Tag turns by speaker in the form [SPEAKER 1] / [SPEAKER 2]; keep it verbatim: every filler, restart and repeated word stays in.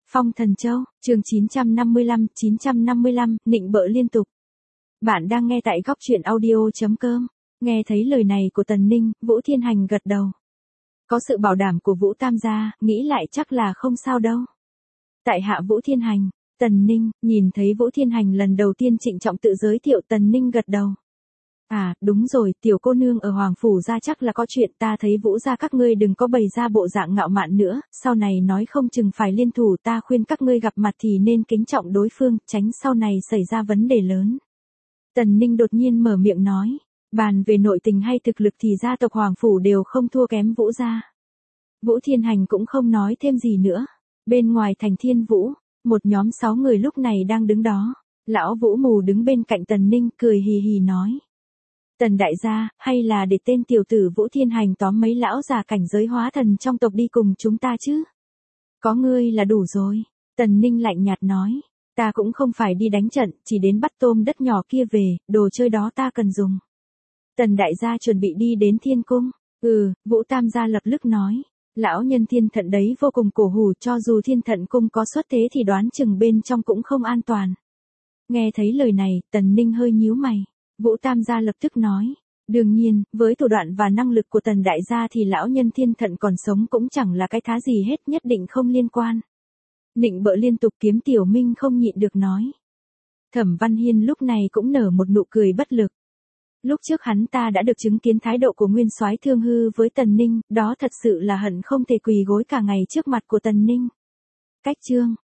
[SPEAKER 1] Phong Thần Châu, chương chín trăm năm mươi lăm, chín trăm năm mươi lăm, nịnh bợ liên tục. Bạn đang nghe tại góc truyện audio chấm com. Nghe thấy lời này của Tần Ninh, Vũ Thiên Hành gật đầu. Có sự bảo đảm của Vũ Tam gia, nghĩ lại chắc là không sao đâu. Tại hạ Vũ Thiên Hành, Tần Ninh, nhìn thấy Vũ Thiên Hành lần đầu tiên trịnh trọng tự giới thiệu, Tần Ninh gật đầu. À, đúng rồi, tiểu cô nương ở Hoàng Phủ gia chắc là có chuyện, ta thấy Vũ gia các ngươi đừng có bày ra bộ dạng ngạo mạn nữa, sau này nói không chừng phải liên thủ, ta khuyên các ngươi gặp mặt thì nên kính trọng đối phương, tránh sau này xảy ra vấn đề lớn. Tần Ninh đột nhiên mở miệng nói, bàn về nội tình hay thực lực thì gia tộc Hoàng Phủ đều không thua kém Vũ gia. Vũ Thiên Hành cũng không nói thêm gì nữa. Bên ngoài thành Thiên Vũ, một nhóm sáu người lúc này đang đứng đó. Lão Vũ Mù đứng bên cạnh Tần Ninh cười hì hì nói. Tần đại gia, hay là để tên tiểu tử Vũ Thiên Hành tóm mấy lão già cảnh giới hóa thần trong tộc đi cùng chúng ta chứ? Có ngươi là đủ rồi. Tần Ninh lạnh nhạt nói. Ta cũng không phải đi đánh trận, chỉ đến bắt tôm đất nhỏ kia về, đồ chơi đó ta cần dùng. Tần đại gia chuẩn bị đi đến Thiên Cung. Ừ, Vũ Tam gia lập tức nói. Lão nhân Thiên Thận đấy vô cùng cổ hủ, cho dù Thiên Thận Cung có xuất thế thì đoán chừng bên trong cũng không an toàn. Nghe thấy lời này, Tần Ninh hơi nhíu mày. Vũ Tam gia lập tức nói. Đương nhiên, với thủ đoạn và năng lực của Tần đại gia thì lão nhân Thiên Thận còn sống cũng chẳng là cái thá gì hết, nhất định không liên quan. Nịnh bợ liên tục Kiếm Tiểu Minh không nhịn được nói. Thẩm Văn Hiên lúc này cũng nở một nụ cười bất lực. Lúc trước hắn ta đã được chứng kiến thái độ của nguyên soái Thương Hư với Tần Ninh, đó thật sự là hận không thể quỳ gối cả ngày trước mặt của Tần Ninh. Cách chương